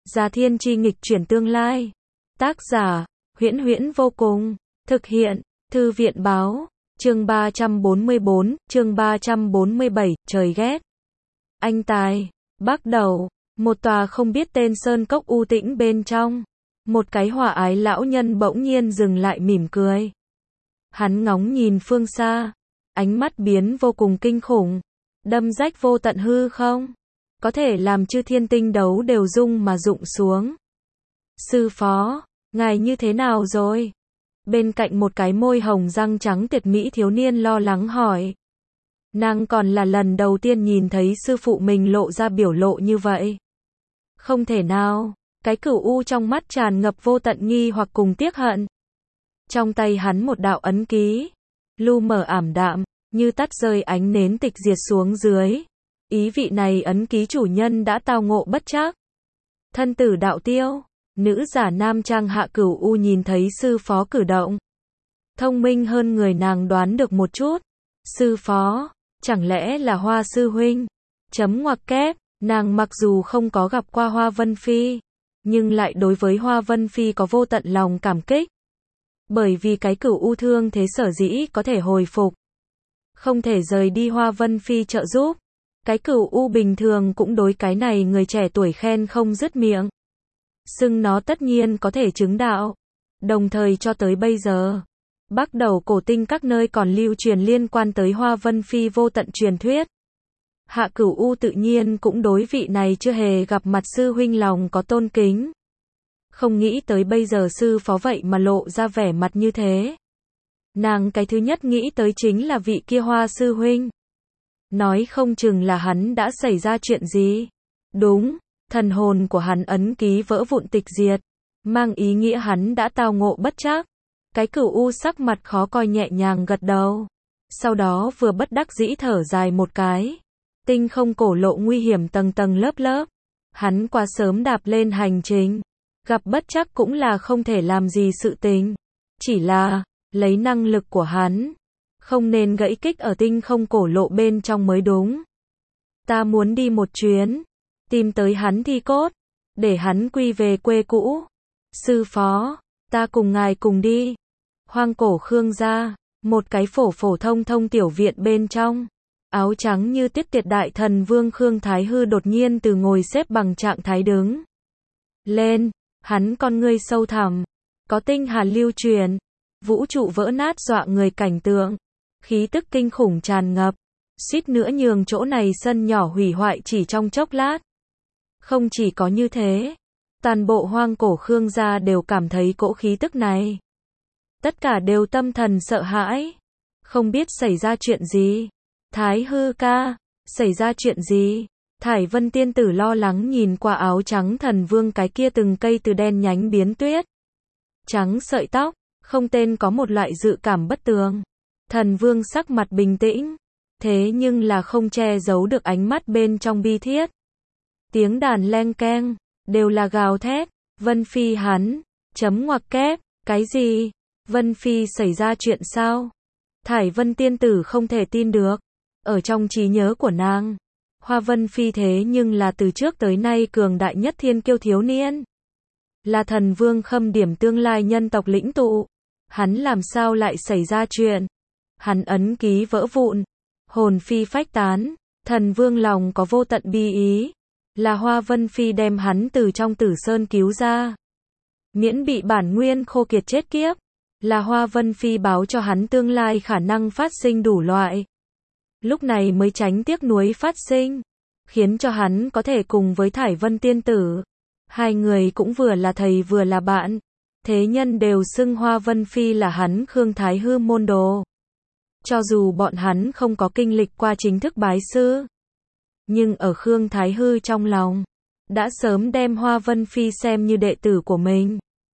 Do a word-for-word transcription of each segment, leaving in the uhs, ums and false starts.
Gia Thiên Chi nghịch chuyển tương lai. Tác giả, Huyễn Huyễn vô cùng. Thực hiện, Thư viện báo. Chương ba trăm bốn mươi bốn, chương ba trăm bốn mươi bảy, trời ghét. Anh tài, bắt đầu, một tòa không biết tên sơn cốc u tĩnh bên trong. Một cái hòa ái lão nhân bỗng nhiên dừng lại mỉm cười. Hắn ngóng nhìn phương xa, ánh mắt biến vô cùng kinh khủng, đâm rách vô tận hư không, có thể làm chư thiên tinh đấu đều rung mà rụng xuống. Sư phó, ngài như thế nào rồi? Bên cạnh một cái môi hồng răng trắng tuyệt mỹ thiếu niên lo lắng hỏi. Nàng còn là lần đầu tiên nhìn thấy sư phụ mình lộ ra biểu lộ như vậy. Không thể nào, cái cửu u trong mắt tràn ngập vô tận nghi hoặc cùng tiếc hận. Trong tay hắn một đạo ấn ký, lu mờ ảm đạm, như tắt rơi ánh nến tịch diệt xuống dưới. Ý vị này ấn ký chủ nhân đã tao ngộ bất trắc. Thân tử đạo tiêu, nữ giả nam trang Hạ Cửu U nhìn thấy sư phó cử động. Thông minh hơn người nàng đoán được một chút. Sư phó, chẳng lẽ là Hoa sư huynh? Chấm ngoặc kép, nàng mặc dù không có gặp qua Hoa Vân Phi, nhưng lại đối với Hoa Vân Phi có vô tận lòng cảm kích. Bởi vì cái cửu u thương thế sở dĩ có thể hồi phục, không thể rời đi Hoa Vân Phi trợ giúp. Cái cửu u bình thường cũng đối cái này người trẻ tuổi khen không dứt miệng. Xưng nó tất nhiên có thể chứng đạo. Đồng thời cho tới bây giờ, bắt đầu cổ tinh các nơi còn lưu truyền liên quan tới Hoa Vân Phi vô tận truyền thuyết. Hạ Cửu U tự nhiên cũng đối vị này chưa hề gặp mặt sư huynh lòng có tôn kính. Không nghĩ tới bây giờ sư phó vậy mà lộ ra vẻ mặt như thế. Nàng cái thứ nhất nghĩ tới chính là vị kia Hoa sư huynh. Nói không chừng là hắn đã xảy ra chuyện gì. Đúng, thần hồn của hắn ấn ký vỡ vụn tịch diệt, mang ý nghĩa hắn đã tao ngộ bất trắc. Cái cửu u sắc mặt khó coi nhẹ nhàng gật đầu. Sau đó vừa bất đắc dĩ thở dài một cái. Tinh không cổ lộ nguy hiểm tầng tầng lớp lớp. Hắn quá sớm đạp lên hành trình. Gặp bất trắc cũng là không thể làm gì sự tình. Chỉ là, lấy năng lực của hắn, không nên gãy kích ở tinh không cổ lộ bên trong mới đúng. Ta muốn đi một chuyến, tìm tới hắn thi cốt, để hắn quy về quê cũ. Sư phó, ta cùng ngài cùng đi. Hoang cổ Khương gia, một cái phổ phổ thông thông tiểu viện bên trong. Áo trắng như tiết tiệt đại thần vương Khương Thái Hư đột nhiên từ ngồi xếp bằng trạng thái đứng lên, hắn con ngươi sâu thẳm, có tinh hà lưu truyền, vũ trụ vỡ nát dọa người cảnh tượng, khí tức kinh khủng tràn ngập, suýt nữa nhường chỗ này sân nhỏ hủy hoại chỉ trong chốc lát. Không chỉ có như thế, toàn bộ hoang cổ Khương gia đều cảm thấy cỗ khí tức này. Tất cả đều tâm thần sợ hãi, không biết xảy ra chuyện gì. Thái Hư ca, xảy ra chuyện gì? Thải Vân tiên tử lo lắng nhìn qua áo trắng thần vương cái kia từng cây từ đen nhánh biến tuyết trắng sợi tóc, không tên có một loại dự cảm bất tường. Thần vương sắc mặt bình tĩnh, thế nhưng là không che giấu được ánh mắt bên trong bi thiết. Tiếng đàn leng keng, đều là gào thét. Vân Phi hắn, chấm ngoặc kép, cái gì? Vân Phi xảy ra chuyện sao? Thải Vân tiên tử không thể tin được. Ở trong trí nhớ của nàng, Hoa Vân Phi thế nhưng là từ trước tới nay cường đại nhất thiên kiêu thiếu niên. Là thần vương khâm điểm tương lai nhân tộc lĩnh tụ. Hắn làm sao lại xảy ra chuyện? Hắn ấn ký vỡ vụn, hồn phi phách tán, thần vương lòng có vô tận bi ý. Là Hoa Vân Phi đem hắn từ trong tử sơn cứu ra, miễn bị bản nguyên khô kiệt chết kiếp. Là Hoa Vân Phi báo cho hắn tương lai khả năng phát sinh đủ loại. Lúc này mới tránh tiếc nuối phát sinh, khiến cho hắn có thể cùng với Thải Vân tiên tử. Hai người cũng vừa là thầy vừa là bạn. Thế nhân đều xưng Hoa Vân Phi là hắn Khương Thái Hư môn đồ. Cho dù bọn hắn không có kinh lịch qua chính thức bái sư, nhưng ở Khương Thái Hư trong lòng, đã sớm đem Hoa Vân Phi xem như đệ tử của mình.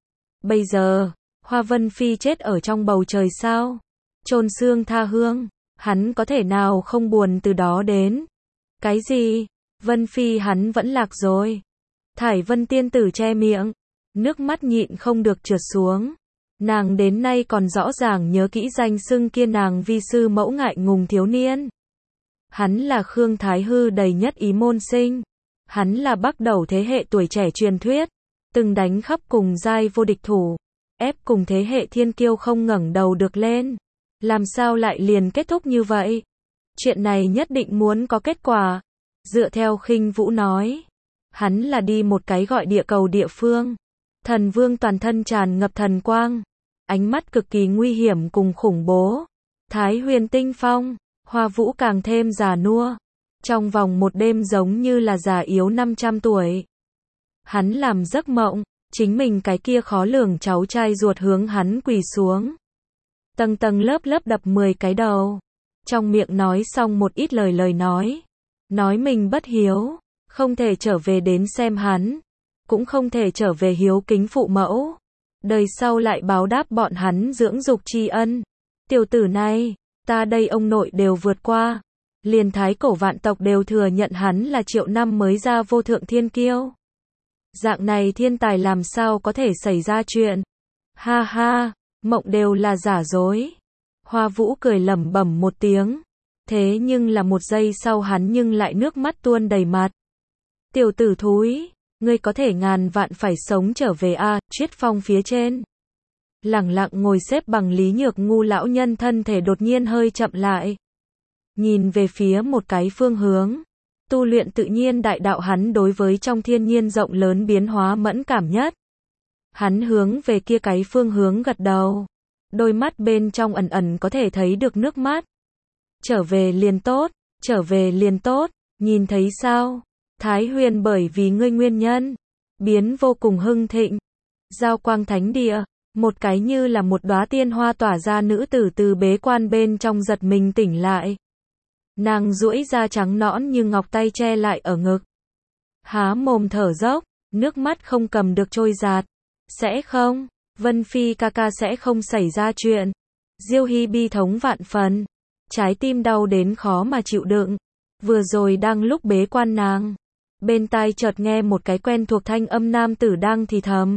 Bây giờ, Hoa Vân Phi chết ở trong bầu trời sao? Chôn xương tha hương, hắn có thể nào không buồn từ đó đến? Cái gì? Vân Phi hắn vẫn lạc rồi. Thải Vân tiên tử che miệng, nước mắt nhịn không được trượt xuống. Nàng đến nay còn rõ ràng nhớ kỹ danh xưng kia nàng vi sư mẫu ngại ngùng thiếu niên. Hắn là Khương Thái Hư đầy nhất ý môn sinh. Hắn là bắc đầu thế hệ tuổi trẻ truyền thuyết, từng đánh khắp cùng giai vô địch thủ, ép cùng thế hệ thiên kiêu không ngẩng đầu được lên. Làm sao lại liền kết thúc như vậy? Chuyện này nhất định muốn có kết quả. Dựa theo Khinh Vũ nói, hắn là đi một cái gọi địa cầu địa phương. Thần vương toàn thân tràn ngập thần quang, ánh mắt cực kỳ nguy hiểm cùng khủng bố. Thái Huyền Tinh Phong, Hoa Vũ càng thêm già nua. Trong vòng một đêm giống như là già yếu năm trăm tuổi. Hắn làm giấc mộng, chính mình cái kia khó lường cháu trai ruột hướng hắn quỳ xuống. Tầng tầng lớp lớp đập mười cái đầu. Trong miệng nói xong một ít lời lời nói. Nói mình bất hiếu, không thể trở về đến xem hắn. Cũng không thể trở về hiếu kính phụ mẫu. Đời sau lại báo đáp bọn hắn dưỡng dục tri ân. Tiểu tử này, ta đây ông nội đều vượt qua. Liền thái cổ vạn tộc đều thừa nhận hắn là triệu năm mới ra vô thượng thiên kiêu. Dạng này thiên tài làm sao có thể xảy ra chuyện. Ha ha, mộng đều là giả dối. Hoa Vũ cười lẩm bẩm một tiếng. Thế nhưng là một giây sau hắn nhưng lại nước mắt tuôn đầy mặt. Tiểu tử thúi, ngươi có thể ngàn vạn phải sống trở về a, Triết Phong phía trên. Lẳng lặng ngồi xếp bằng Lý Nhược Ngu lão nhân thân thể đột nhiên hơi chậm lại. Nhìn về phía một cái phương hướng. Tu luyện tự nhiên đại đạo hắn đối với trong thiên nhiên rộng lớn biến hóa mẫn cảm nhất. Hắn hướng về kia cái phương hướng gật đầu. Đôi mắt bên trong ẩn ẩn có thể thấy được nước mắt. Trở về liền tốt, trở về liền tốt, nhìn thấy sao? Thái Huyền bởi vì ngươi nguyên nhân, biến vô cùng hưng thịnh. Giao quang thánh địa, một cái như là một đóa tiên hoa tỏa ra nữ tử từ bế quan bên trong giật mình tỉnh lại. Nàng duỗi da trắng nõn như ngọc tay che lại ở ngực. Há mồm thở dốc, nước mắt không cầm được trôi dạt. Sẽ không, Vân Phi ca ca sẽ không xảy ra chuyện. Diêu Hy bi thống vạn phần. Trái tim đau đến khó mà chịu đựng. Vừa rồi đang lúc bế quan nàng. Bên tai chợt nghe một cái quen thuộc thanh âm nam tử đang thì thầm.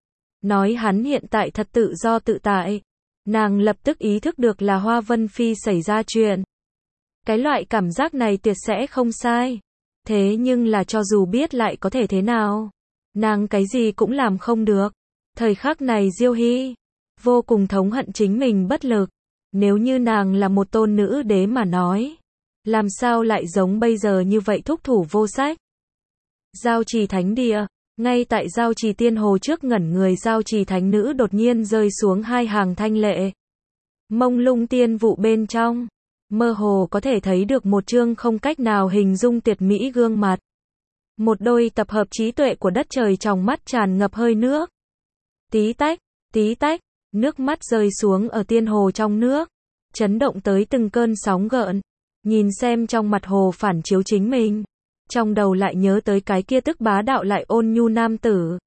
Nói hắn hiện tại thật tự do tự tại. Nàng lập tức ý thức được là Hoa Vân Phi xảy ra chuyện. Cái loại cảm giác này tuyệt sẽ không sai. Thế nhưng là cho dù biết lại có thể thế nào. Nàng cái gì cũng làm không được. Thời khắc này Diêu Hy vô cùng thống hận chính mình bất lực. Nếu như nàng là một tôn nữ đế mà nói. Làm sao lại giống bây giờ như vậy thúc thủ vô sách. Giao Trì Thánh Địa. Ngay tại Giao Trì Tiên Hồ trước ngẩn người Giao Trì Thánh Nữ đột nhiên rơi xuống hai hàng thanh lệ. Mông lung tiên vụ bên trong. Mơ hồ có thể thấy được một chương không cách nào hình dung tuyệt mỹ gương mặt. Một đôi tập hợp trí tuệ của đất trời trong mắt tràn ngập hơi nước. Tí tách, tí tách, nước mắt rơi xuống ở tiên hồ trong nước. Chấn động tới từng cơn sóng gợn. Nhìn xem trong mặt hồ phản chiếu chính mình. Trong đầu lại nhớ tới cái kia tức bá đạo lại ôn nhu nam tử.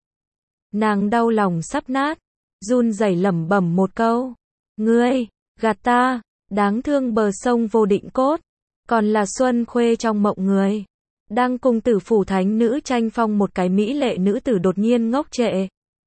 Nàng đau lòng sắp nát. Run rẩy lẩm bẩm một câu. Ngươi, gạt ta. Đáng thương bờ sông vô định cốt. Còn là Xuân Khuê trong mộng người. Đang cùng Tử Phủ Thánh Nữ tranh phong một cái mỹ lệ nữ tử đột nhiên ngốc trệ.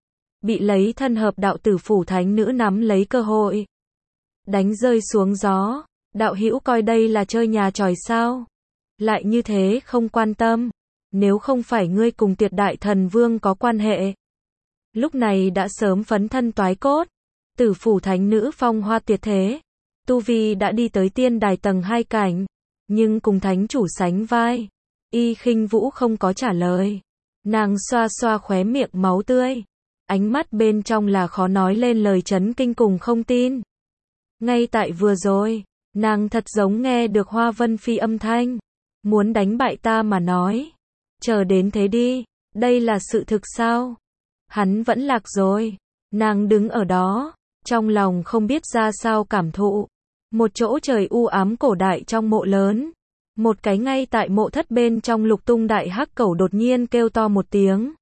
Bị lấy thân hợp đạo Tử Phủ Thánh Nữ nắm lấy cơ hội. Đánh rơi xuống gió. Đạo hữu coi đây là chơi nhà tròi sao? Lại như thế không quan tâm. Nếu không phải ngươi cùng Tuyệt Đại Thần Vương có quan hệ. Lúc này đã sớm phấn thân toái cốt. Tử Phủ Thánh Nữ phong hoa tuyệt thế. Tu Vi đã đi tới tiên đài tầng hai cảnh. Nhưng cùng thánh chủ sánh vai. Y Khinh Vũ không có trả lời. Nàng xoa xoa khóe miệng máu tươi. Ánh mắt bên trong là khó nói lên lời chấn kinh cùng không tin. Ngay tại vừa rồi, nàng thật giống nghe được Hoa Vân Phi âm thanh. Muốn đánh bại ta mà nói. Chờ đến thế đi, đây là sự thực sao? Hắn vẫn lạc rồi. Nàng đứng ở đó, trong lòng không biết ra sao cảm thụ. Một chỗ trời u ám cổ đại trong mộ lớn. Một cái ngay tại mộ thất bên trong lục tung đại hắc cẩu đột nhiên kêu to một tiếng.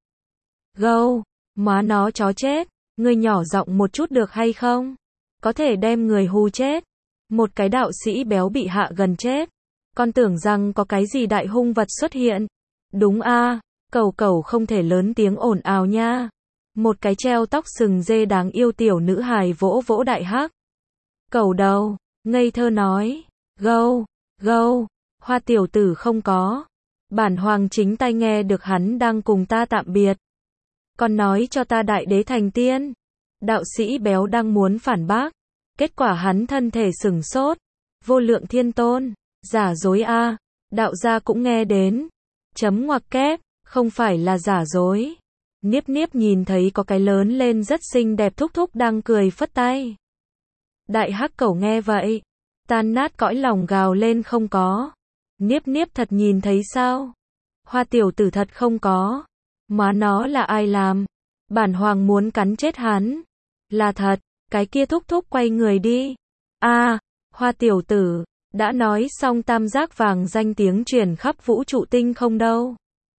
Gâu, má nó chó chết, ngươi nhỏ giọng một chút được hay không? Có thể đem người hù chết. Một cái đạo sĩ béo bị hạ gần chết. Con tưởng rằng có cái gì đại hung vật xuất hiện. Đúng a, à, cẩu cẩu không thể lớn tiếng ồn ào nha. Một cái treo tóc sừng dê đáng yêu tiểu nữ hài vỗ vỗ đại hắc cẩu đầu, ngây thơ nói, gâu, gâu, Hoa tiểu tử không có. Bản hoàng chính tai nghe được hắn đang cùng ta tạm biệt. Còn nói cho ta đại đế thành tiên. Đạo sĩ béo đang muốn phản bác. Kết quả hắn thân thể sửng sốt. Vô lượng thiên tôn. Giả dối a. Đạo gia cũng nghe đến. Chấm ngoặc kép. Không phải là giả dối. Niếp niếp nhìn thấy có cái lớn lên rất xinh đẹp thúc thúc đang cười phất tay. Đại hắc cẩu nghe vậy. Tan nát cõi lòng gào lên không có. Niếp niếp thật nhìn thấy sao? Hoa tiểu tử thật không có. Má nó là ai làm? Bản hoàng muốn cắn chết hắn. Là thật, cái kia thúc thúc quay người đi. A, à, hoa tiểu tử, đã nói xong tam giác vàng danh tiếng truyền khắp vũ trụ tinh không đâu.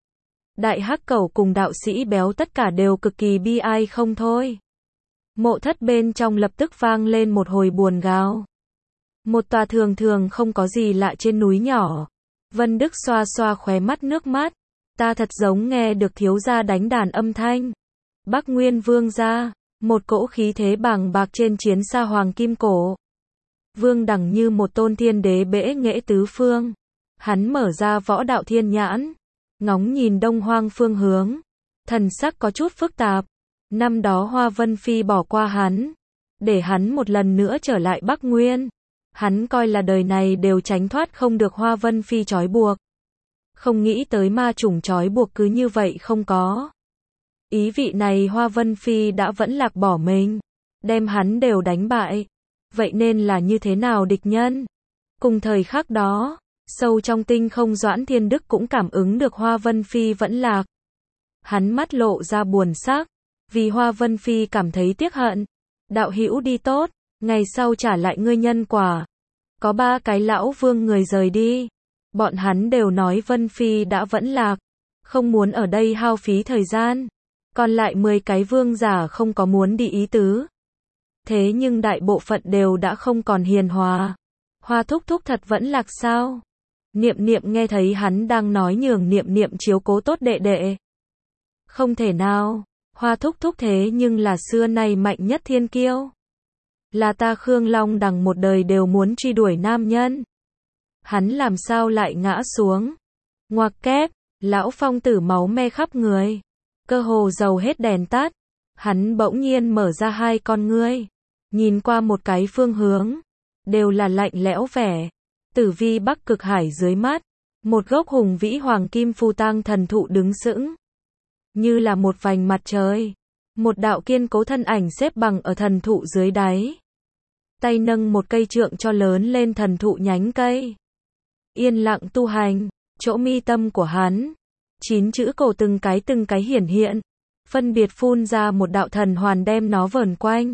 Đại hắc cẩu cùng đạo sĩ béo tất cả đều cực kỳ bi ai không thôi. Mộ thất bên trong lập tức vang lên một hồi buồn gào. Một tòa thường thường không có gì lạ trên núi nhỏ. Vân Đức xoa xoa khóe mắt nước mắt. Ta thật giống nghe được thiếu gia đánh đàn âm thanh. Bắc Nguyên Vương gia, một cỗ khí thế bàng bạc trên chiến xa hoàng kim cổ. Vương đẳng như một tôn thiên đế bẽ nghệ tứ phương. Hắn mở ra võ đạo thiên nhãn, ngóng nhìn đông hoang phương hướng. Thần sắc có chút phức tạp. Năm đó Hoa Vân Phi bỏ qua hắn, để hắn một lần nữa trở lại Bắc Nguyên. Hắn coi là đời này đều tránh thoát không được Hoa Vân Phi trói buộc. Không nghĩ tới ma chủng trói buộc cứ như vậy không có. Ý vị này Hoa Vân Phi đã vẫn lạc bỏ mình, đem hắn đều đánh bại. Vậy nên là như thế nào địch nhân? Cùng thời khắc đó, sâu trong tinh không Doãn Thiên Đức cũng cảm ứng được Hoa Vân Phi vẫn lạc. Hắn mắt lộ ra buồn sắc, vì Hoa Vân Phi cảm thấy tiếc hận. Đạo hữu đi tốt, ngày sau trả lại ngươi nhân quả. Có ba cái lão vương người rời đi. Bọn hắn đều nói Vân Phi đã vẫn lạc, không muốn ở đây hao phí thời gian. Còn lại mười cái vương giả không có muốn đi ý tứ. Thế nhưng đại bộ phận đều đã không còn hiền hòa. Hoa thúc thúc thật vẫn lạc sao? Niệm niệm nghe thấy hắn đang nói nhường niệm niệm chiếu cố tốt đệ đệ. Không thể nào, Hoa thúc thúc thế nhưng là xưa nay mạnh nhất thiên kiêu. Là ta Khương Long đằng một đời đều muốn truy đuổi nam nhân. Hắn làm sao lại ngã xuống? Ngoặc kép, lão phong tử máu me khắp người. Cơ hồ dầu hết đèn tắt. Hắn bỗng nhiên mở ra hai con ngươi. Nhìn qua một cái phương hướng. Đều là lạnh lẽo vẻ. Tử vi bắc cực hải dưới mắt. Một gốc hùng vĩ hoàng kim phù tang thần thụ đứng sững. Như là một vành mặt trời. Một đạo kiên cố thân ảnh xếp bằng ở thần thụ dưới đáy. Tay nâng một cây trượng cho lớn lên thần thụ nhánh cây. Yên lặng tu hành, chỗ mi tâm của hắn. Chín chữ cổ từng cái từng cái hiển hiện. Phân biệt phun ra một đạo thần hoàn đem nó vờn quanh.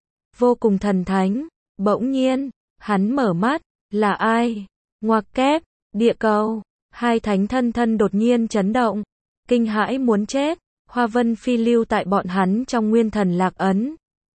Vô cùng thần thánh. Bỗng nhiên, hắn mở mắt. Là ai? Ngoặc kép, địa cầu. Hai thánh thân thân đột nhiên chấn động. Kinh hãi muốn chết. Hoa Vân Phi lưu tại bọn hắn trong nguyên thần lạc ấn.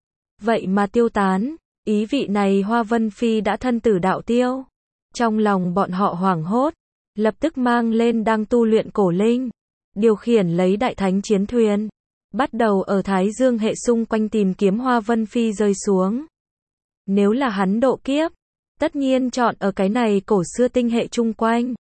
Vậy mà tiêu tán. Ý vị này Hoa Vân Phi đã thân tử đạo tiêu. Trong lòng bọn họ hoảng hốt. Lập tức mang lên đang tu luyện cổ linh. Điều khiển lấy đại thánh chiến thuyền. Bắt đầu ở Thái Dương hệ xung quanh tìm kiếm Hoa Vân Phi rơi xuống. Nếu là hắn độ kiếp, tất nhiên chọn ở cái này cổ xưa tinh hệ chung quanh.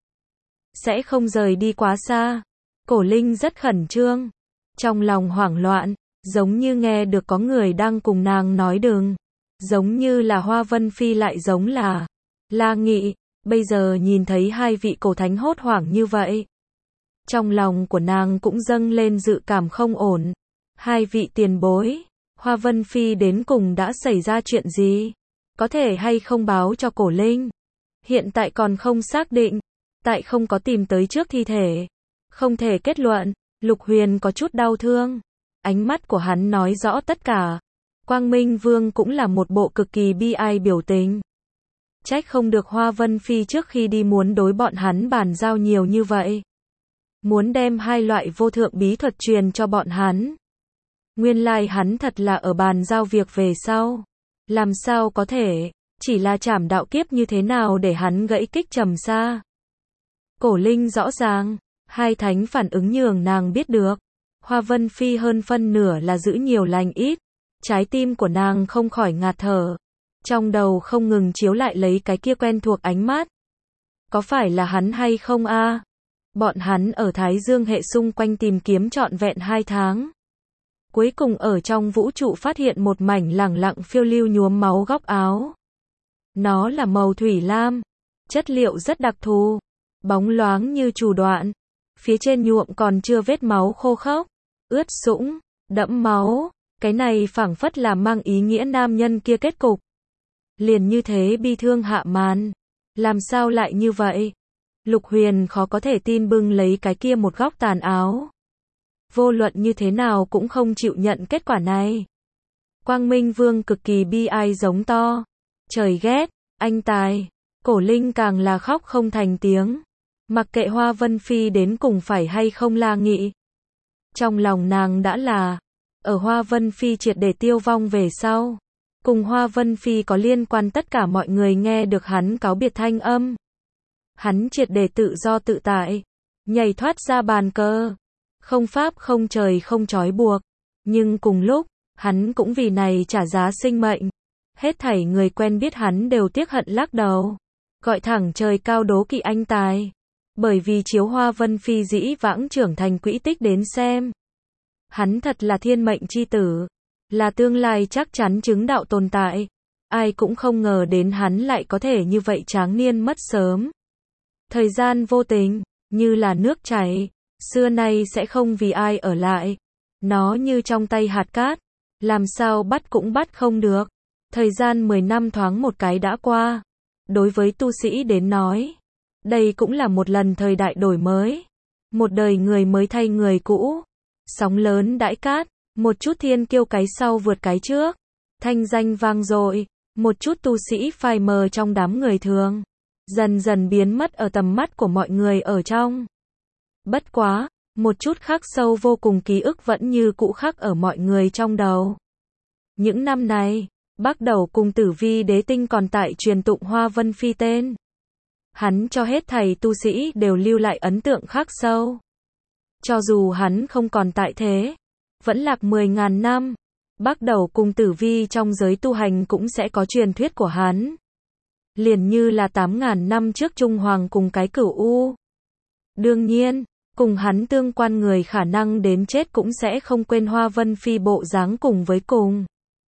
Sẽ không rời đi quá xa. Cổ linh rất khẩn trương. Trong lòng hoảng loạn, giống như nghe được có người đang cùng nàng nói đừng. Giống như là Hoa Vân Phi lại giống là La Nghị. Bây giờ nhìn thấy hai vị cổ thánh hốt hoảng như vậy. Trong lòng của nàng cũng dâng lên dự cảm không ổn. Hai vị tiền bối, Hoa Vân Phi đến cùng đã xảy ra chuyện gì? Có thể hay không báo cho cổ linh? Hiện tại còn không xác định. Tại không có tìm tới trước thi thể. Không thể kết luận. Lục Huyền có chút đau thương. Ánh mắt của hắn nói rõ tất cả. Quang Minh Vương cũng là một bộ cực kỳ bi ai biểu tình. Trách không được Hoa Vân Phi trước khi đi muốn đối bọn hắn bàn giao nhiều như vậy. Muốn đem hai loại vô thượng bí thuật truyền cho bọn hắn. Nguyên lai hắn thật là ở bàn giao việc về sau. Làm sao có thể, chỉ là trảm đạo kiếp như thế nào để hắn gãy kích trầm xa. Cổ linh rõ ràng, hai thánh phản ứng nhường nàng biết được. Hoa Vân Phi hơn phân nửa là giữ nhiều lành ít. Trái tim của nàng không khỏi ngạt thở. Trong đầu không ngừng chiếu lại lấy cái kia quen thuộc ánh mắt. Có phải là hắn hay không a? Bọn hắn ở Thái Dương hệ xung quanh tìm kiếm trọn vẹn hai tháng. Cuối cùng ở trong vũ trụ phát hiện một mảnh lẳng lặng phiêu lưu nhuốm máu góc áo. Nó là màu thủy lam, chất liệu rất đặc thù, bóng loáng như chù đoạn. Phía trên nhuộm còn chưa vết máu khô khốc, ướt sũng, đẫm máu. Cái này phảng phất là mang ý nghĩa nam nhân kia kết cục. Liền như thế bi thương hạ màn. Làm sao lại như vậy? Lục Huyền khó có thể tin bưng lấy cái kia một góc tàn áo. Vô luận như thế nào cũng không chịu nhận kết quả này. Quang Minh Vương cực kỳ bi ai giống to. Trời ghét, anh tài. Cổ Linh càng là khóc không thành tiếng. Mặc kệ Hoa Vân Phi đến cùng phải hay không la nghị. Trong lòng nàng đã là, ở Hoa Vân Phi triệt để tiêu vong về sau. Cùng Hoa Vân Phi có liên quan tất cả mọi người nghe được hắn cáo biệt thanh âm. Hắn triệt để tự do tự tại. Nhảy thoát ra bàn cờ. Không pháp không trời không trói buộc. Nhưng cùng lúc, hắn cũng vì này trả giá sinh mệnh. Hết thảy người quen biết hắn đều tiếc hận lắc đầu. Gọi thẳng trời cao đố kỵ anh tài. Bởi vì chiếu Hoa Vân Phi dĩ vãng trưởng thành quỹ tích đến xem. Hắn thật là thiên mệnh chi tử. Là tương lai chắc chắn chứng đạo tồn tại. Ai cũng không ngờ đến hắn lại có thể như vậy tráng niên mất sớm. Thời gian vô tình, như là nước chảy. Xưa nay sẽ không vì ai ở lại. Nó như trong tay hạt cát. Làm sao bắt cũng bắt không được. Thời gian mười năm thoáng một cái đã qua. Đối với tu sĩ đến nói. Đây cũng là một lần thời đại đổi mới. Một đời người mới thay người cũ. Sóng lớn đãi cát. Một chút thiên kiêu cái sau vượt cái trước. Thanh danh vang dội. Một chút tu sĩ phai mờ trong đám người thường. Dần dần biến mất ở tầm mắt của mọi người ở trong. Bất quá, một chút khắc sâu vô cùng ký ức vẫn như cũ khắc ở mọi người trong đầu. Những năm này, Bắc Đầu cùng Tử Vi Đế Tinh còn tại truyền tụng Hoa Vân Phi tên. Hắn cho hết thầy tu sĩ đều lưu lại ấn tượng khắc sâu. Cho dù hắn không còn tại thế, vẫn lạc mười ngàn năm, Bắc Đầu cùng Tử Vi trong giới tu hành cũng sẽ có truyền thuyết của hắn. Liền như là tám ngàn năm trước Trung Hoàng cùng cái Cửu U. Đương nhiên, cùng hắn tương quan người khả năng đến chết cũng sẽ không quên Hoa Vân Phi bộ dáng cùng với cùng.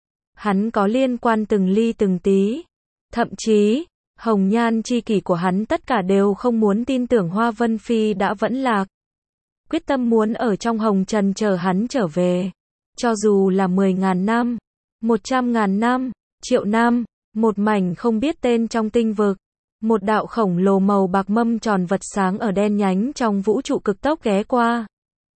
Hắn có liên quan từng ly từng tí. Thậm chí, hồng nhan chi kỷ của hắn tất cả đều không muốn tin tưởng Hoa Vân Phi đã vẫn lạc. Quyết tâm muốn ở trong hồng trần chờ hắn trở về. Cho dù là mười ngàn năm, một trăm ngàn năm, triệu năm, một mảnh không biết tên trong tinh vực. Một đạo khổng lồ màu bạc mâm tròn vật sáng ở đen nhánh trong vũ trụ cực tốc ghé qua.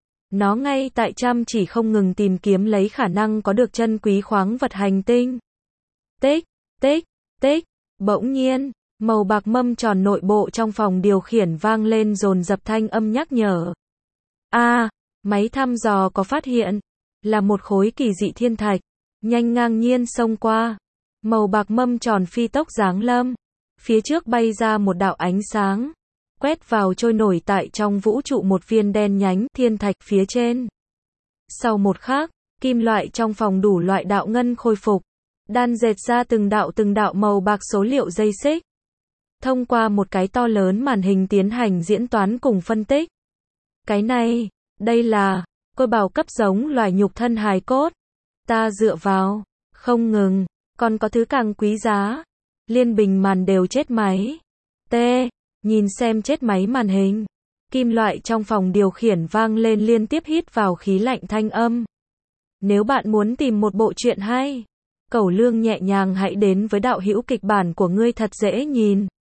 Nó ngay tại chăm chỉ không ngừng tìm kiếm lấy khả năng có được chân quý khoáng vật hành tinh. Tích, tích, tích, bỗng nhiên, màu bạc mâm tròn nội bộ trong phòng điều khiển vang lên dồn dập thanh âm nhắc nhở. A, à, máy thăm dò có phát hiện, là một khối kỳ dị thiên thạch, nhanh ngang nhiên xông qua. Màu bạc mâm tròn phi tốc giáng lâm. Phía trước bay ra một đạo ánh sáng, quét vào trôi nổi tại trong vũ trụ một viên đen nhánh thiên thạch phía trên. Sau một khắc, kim loại trong phòng đủ loại đạo ngân khôi phục, đan dệt ra từng đạo từng đạo màu bạc số liệu dây xích. Thông qua một cái to lớn màn hình tiến hành diễn toán cùng phân tích. Cái này, đây là Côi Bảo cấp giống loài nhục thân hài cốt. Ta dựa vào, không ngừng, còn có thứ càng quý giá. Liên bình màn đều chết máy. T. Nhìn xem chết máy màn hình. Kim loại trong phòng điều khiển vang lên liên tiếp hít vào khí lạnh thanh âm. Nếu bạn muốn tìm một bộ truyện hay, Cẩu Lương nhẹ nhàng hãy đến với đạo hữu kịch bản của ngươi thật dễ nhìn.